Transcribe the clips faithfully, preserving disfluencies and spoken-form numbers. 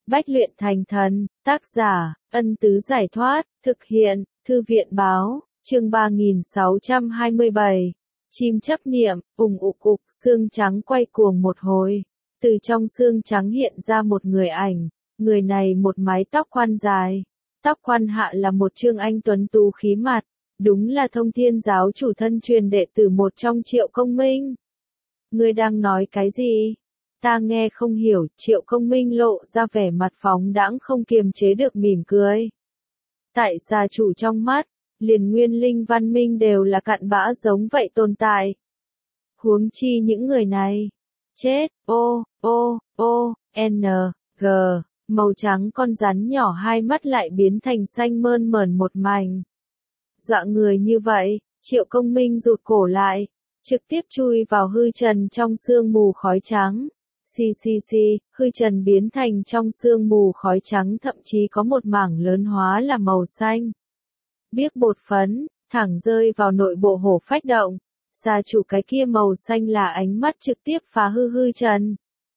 Bách luyện thành thần, tác giả, Ân Tứ Giải Thoát, thực hiện, Thư viện Báo, chương ba nghìn sáu trăm hai mươi bảy. Chim chấp niệm, ùng ục ục, xương trắng quay cuồng một hồi. Từ trong xương trắng hiện ra một người ảnh, người này một mái tóc khoan dài. Tóc khoan hạ là một trương anh tuấn tú khí mặt, đúng là Thông Thiên giáo chủ thân truyền đệ tử một trong Triệu Công Minh. Ngươi đang nói cái gì? Ta nghe không hiểu. Triệu Công Minh lộ ra vẻ mặt phóng đãng không kiềm chế được mỉm cười. Tại gia chủ trong mắt, liền nguyên linh văn minh đều là cặn bã giống vậy tồn tại. Huống chi những người này. Chết, ô, ô, ô, n, g, màu trắng con rắn nhỏ hai mắt lại biến thành xanh mơn mởn một mảnh. Dọa người như vậy, Triệu Công Minh rụt cổ lại, trực tiếp chui vào hư trần trong sương mù khói trắng. Xì xì xì, hư trần biến thành trong sương mù khói trắng, thậm chí có một mảng lớn hóa là màu xanh. Biếc bột phấn, thẳng rơi vào nội bộ hổ phách động. Gia chủ cái kia màu xanh là ánh mắt trực tiếp phá hư hư trần.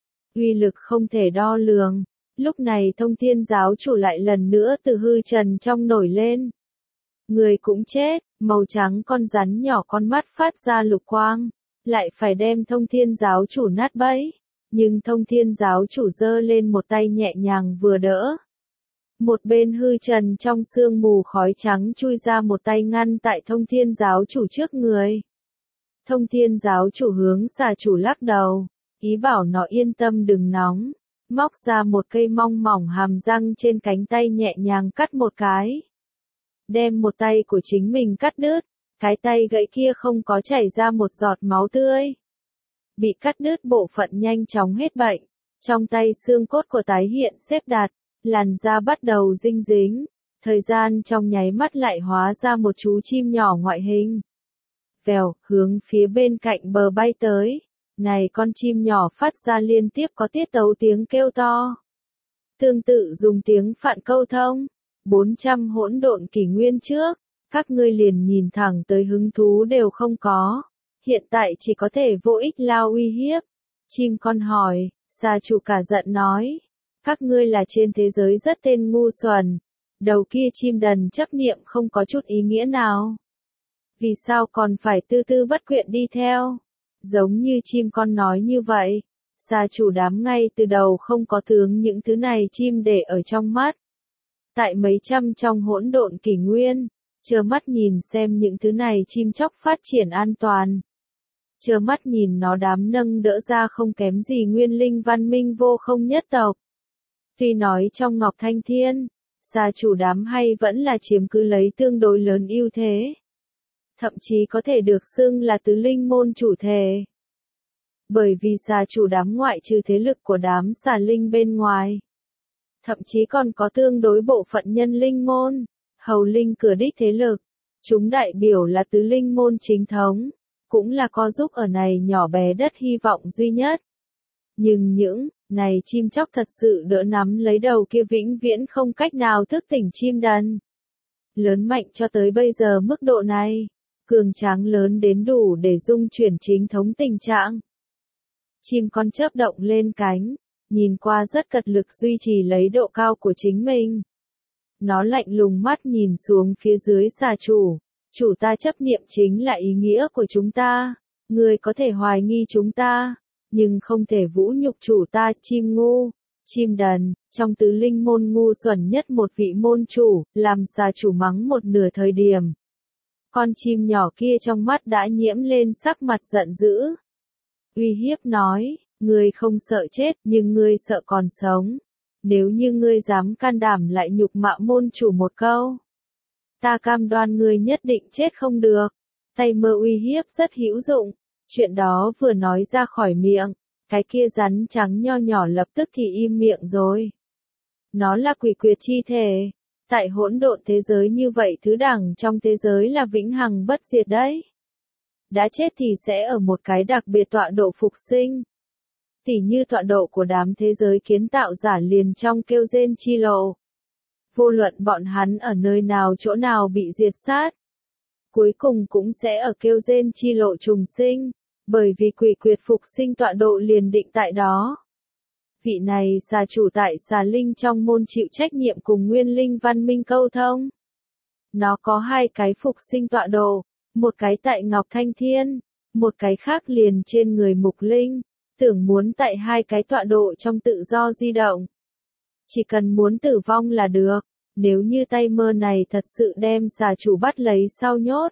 Uy lực không thể đo lường. Lúc này Thông Thiên giáo chủ lại lần nữa từ hư trần trong nổi lên. Người cũng chết, màu trắng con rắn nhỏ con mắt phát ra lục quang, lại phải đem Thông Thiên giáo chủ nát bấy. Nhưng Thông Thiên giáo chủ giơ lên một tay nhẹ nhàng vừa đỡ. Một bên hư trần trong sương mù khói trắng chui ra một tay ngăn tại Thông Thiên giáo chủ trước người. Thông Thiên giáo chủ hướng xà chủ lắc đầu, ý bảo nó yên tâm đừng nóng, móc ra một cây mong mỏng hàm răng trên cánh tay nhẹ nhàng cắt một cái. Đem một tay của chính mình cắt đứt, cái tay gãy kia không có chảy ra một giọt máu tươi. Bị cắt đứt bộ phận nhanh chóng hết bệnh, trong tay xương cốt của tái hiện xếp đặt, làn da bắt đầu dinh dính, thời gian trong nháy mắt lại hóa ra một chú chim nhỏ ngoại hình. Vèo, hướng phía bên cạnh bờ bay tới, này con chim nhỏ phát ra liên tiếp có tiết tấu tiếng kêu to. Tương tự dùng tiếng Phạn câu thông, bốn trăm hỗn độn kỷ nguyên trước, các ngươi liền nhìn thẳng tới hứng thú đều không có. Hiện tại chỉ có thể vô ích lao uy hiếp. Chim con hỏi, gia chủ cả giận nói. Các ngươi là trên thế giới rất tên ngu xuẩn. Đầu kia chim đần chấp niệm không có chút ý nghĩa nào. Vì sao còn phải tư tư bất quyện đi theo? Giống như chim con nói như vậy. Gia chủ đám ngay từ đầu không có tướng những thứ này chim để ở trong mắt. Tại mấy trăm trong hỗn độn kỷ nguyên, trơ mắt nhìn xem những thứ này chim chóc phát triển an toàn. Trơ mắt nhìn nó đám nâng đỡ ra không kém gì nguyên linh văn minh vô không nhất tộc. Tuy nói trong Ngọc Thanh Thiên, gia chủ đám hay vẫn là chiếm cứ lấy tương đối lớn ưu thế. Thậm chí có thể được xưng là tứ linh môn chủ thể. Bởi vì gia chủ đám ngoại trừ thế lực của đám xà linh bên ngoài. Thậm chí còn có tương đối bộ phận nhân linh môn, hầu linh cửa đích thế lực. Chúng đại biểu là tứ linh môn chính thống. Cũng là có giúp ở này nhỏ bé đất hy vọng duy nhất. Nhưng những này chim chóc thật sự đỡ nắm lấy đầu kia vĩnh viễn không cách nào thức tỉnh chim đần. Lớn mạnh cho tới bây giờ mức độ này, cường tráng lớn đến đủ để dung chuyển chính thống tình trạng. Chim con chớp động lên cánh, nhìn qua rất cật lực duy trì lấy độ cao của chính mình. Nó lạnh lùng mắt nhìn xuống phía dưới xà chủ. Chủ ta chấp niệm chính là ý nghĩa của chúng ta. Ngươi có thể hoài nghi chúng ta, nhưng không thể vũ nhục chủ ta. Chim ngu, chim đần, trong tứ linh môn ngu xuẩn nhất một vị môn chủ, làm xà chủ mắng một nửa thời điểm. Con chim nhỏ kia trong mắt đã nhiễm lên sắc mặt giận dữ. Uy hiếp nói, ngươi không sợ chết, nhưng ngươi sợ còn sống. Nếu như ngươi dám can đảm lại nhục mạ môn chủ một câu, ta cam đoan ngươi nhất định chết không được. Tay mơ uy hiếp rất hữu dụng. Chuyện đó vừa nói ra khỏi miệng, cái kia rắn trắng nho nhỏ lập tức thì im miệng rồi. Nó là quỷ quyệt chi thể. Tại hỗn độn thế giới như vậy thứ đẳng trong thế giới là vĩnh hằng bất diệt đấy. Đã chết thì sẽ ở một cái đặc biệt tọa độ phục sinh. Tỉ như tọa độ của đám thế giới kiến tạo giả liền trong kêu rên chi lộ. Vô luận bọn hắn ở nơi nào chỗ nào bị diệt sát, cuối cùng cũng sẽ ở kêu rên chi lộ trùng sinh, bởi vì quỷ quyệt phục sinh tọa độ liền định tại đó. Vị này xà chủ tại xà linh trong môn chịu trách nhiệm cùng nguyên linh văn minh câu thông. Nó có hai cái phục sinh tọa độ, một cái tại Ngọc Thanh Thiên, một cái khác liền trên người mục linh, tưởng muốn tại hai cái tọa độ trong tự do di động. Chỉ cần muốn tử vong là được, nếu như tay mơ này thật sự đem xà chủ bắt lấy sau nhốt,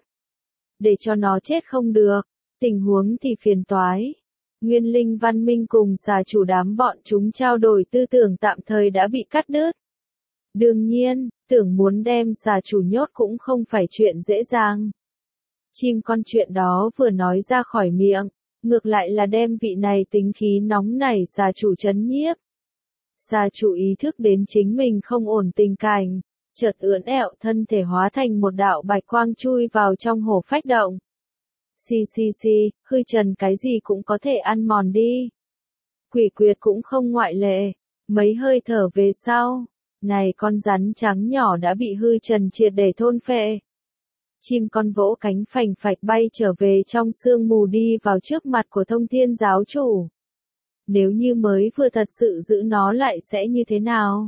để cho nó chết không được, tình huống thì phiền toái. Nguyên linh văn minh cùng xà chủ đám bọn chúng trao đổi tư tưởng tạm thời đã bị cắt đứt. Đương nhiên, tưởng muốn đem xà chủ nhốt cũng không phải chuyện dễ dàng. Chim con chuyện đó vừa nói ra khỏi miệng, ngược lại là đem vị này tính khí nóng nảy xà chủ trấn nhiếp. Xà chủ ý thức đến chính mình không ổn tình cảnh, chợt ưỡn ẹo thân thể hóa thành một đạo bạch quang chui vào trong hổ phách động. Xì xì xì, hư trần cái gì cũng có thể ăn mòn đi. Quỷ quyệt cũng không ngoại lệ, mấy hơi thở về sau, này con rắn trắng nhỏ đã bị hư trần triệt để thôn phệ. Chim con vỗ cánh phành phạch bay trở về trong sương mù đi vào trước mặt của thông thiên giáo chủ. Nếu như mới vừa thật sự giữ nó lại sẽ như thế nào?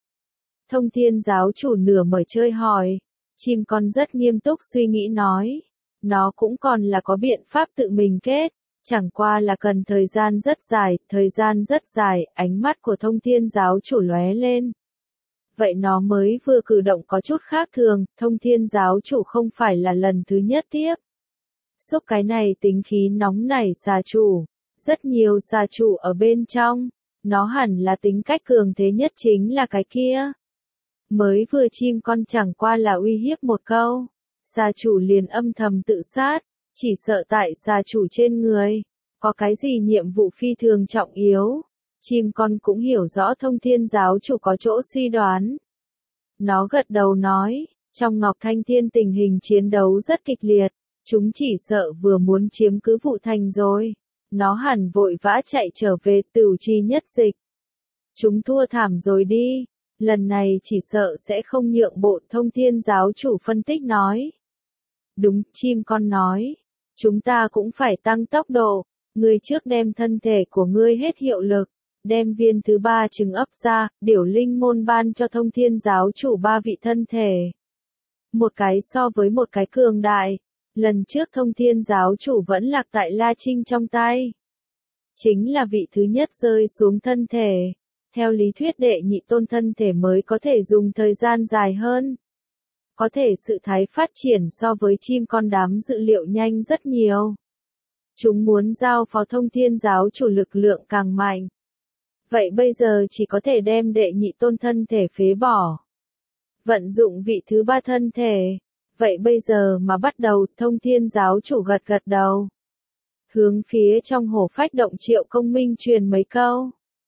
Thông thiên giáo chủ nửa mở chơi hỏi. Chim con rất nghiêm túc suy nghĩ nói. Nó cũng còn là có biện pháp tự mình kết. Chẳng qua là cần thời gian rất dài, thời gian rất dài, ánh mắt của thông thiên giáo chủ lóe lên. Vậy nó mới vừa cử động có chút khác thường, thông thiên giáo chủ không phải là lần thứ nhất tiếp. Xúc cái này tính khí nóng nảy xà chủ. Rất nhiều xà chủ ở bên trong, nó hẳn là tính cách cường thế nhất chính là cái kia. Mới vừa chim con chẳng qua là uy hiếp một câu, xà chủ liền âm thầm tự sát, chỉ sợ tại xà chủ trên người, có cái gì nhiệm vụ phi thường trọng yếu. Chim con cũng hiểu rõ thông thiên giáo chủ có chỗ suy đoán. Nó gật đầu nói, trong Ngọc Thanh Thiên tình hình chiến đấu rất kịch liệt, chúng chỉ sợ vừa muốn chiếm cứ Vụ Thành rồi. Nó hẳn vội vã chạy trở về Tửu Trì nhất dịch. Chúng thua thảm rồi đi, lần này chỉ sợ sẽ không nhượng bộ, thông thiên giáo chủ phân tích nói. Đúng, chim con nói, chúng ta cũng phải tăng tốc độ, ngươi trước đem thân thể của ngươi hết hiệu lực, đem viên thứ ba trứng ấp ra, điểu linh môn ban cho thông thiên giáo chủ ba vị thân thể. Một cái so với một cái cường đại. Lần trước thông thiên giáo chủ vẫn lạc tại La Trinh trong tay. Chính là vị thứ nhất rơi xuống thân thể. Theo lý thuyết đệ nhị tôn thân thể mới có thể dùng thời gian dài hơn. Có thể sự thái phát triển so với chim con đám dự liệu nhanh rất nhiều. Chúng muốn giao phó thông thiên giáo chủ lực lượng càng mạnh. Vậy bây giờ chỉ có thể đem đệ nhị tôn thân thể phế bỏ. Vận dụng vị thứ ba thân thể. Vậy bây giờ mà bắt đầu, thông thiên giáo chủ gật gật đầu. Hướng phía trong hổ phách động Triệu Công Minh truyền mấy câu.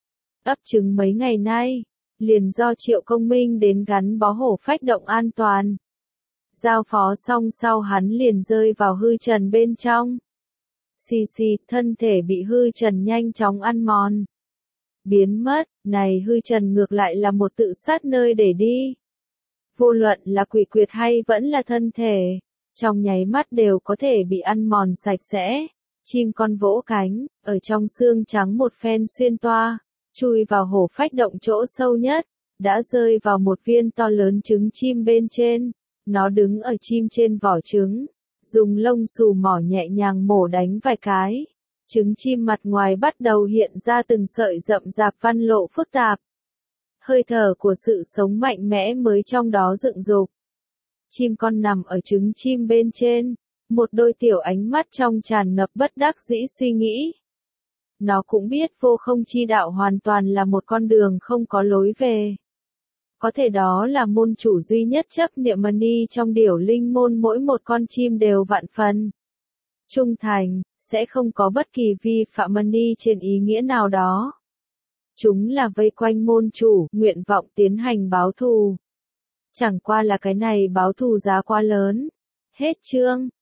Ấp trứng mấy ngày nay, liền do Triệu Công Minh đến gắn bó hổ phách động an toàn. Giao phó xong sau hắn liền rơi vào hư trần bên trong. Xì xì, thân thể bị hư trần nhanh chóng ăn mòn. Biến mất, này hư trần ngược lại là một tự sát nơi để đi. Vô luận là quỷ quyệt hay vẫn là thân thể, trong nháy mắt đều có thể bị ăn mòn sạch sẽ. Chim con vỗ cánh, ở trong xương trắng một phen xuyên toa, chui vào hổ phách động chỗ sâu nhất, đã rơi vào một viên to lớn trứng chim bên trên. Nó đứng ở chim trên vỏ trứng, dùng lông xù mỏ nhẹ nhàng mổ đánh vài cái. Trứng chim mặt ngoài bắt đầu hiện ra từng sợi rậm rạp văn lộ phức tạp. Hơi thở của sự sống mạnh mẽ mới trong đó dựng dục. Chim con nằm ở trứng chim bên trên, một đôi tiểu ánh mắt trong tràn ngập bất đắc dĩ suy nghĩ. Nó cũng biết vô không chi đạo hoàn toàn là một con đường không có lối về. Có thể đó là môn chủ duy nhất chấp niệm mani trong điểu linh môn, mỗi một con chim đều vạn phần trung thành, sẽ không có bất kỳ vi phạm mani trên ý nghĩa nào đó. Chúng là vây quanh môn chủ, nguyện vọng tiến hành báo thù. Chẳng qua là cái này báo thù giá quá lớn. Hết chương.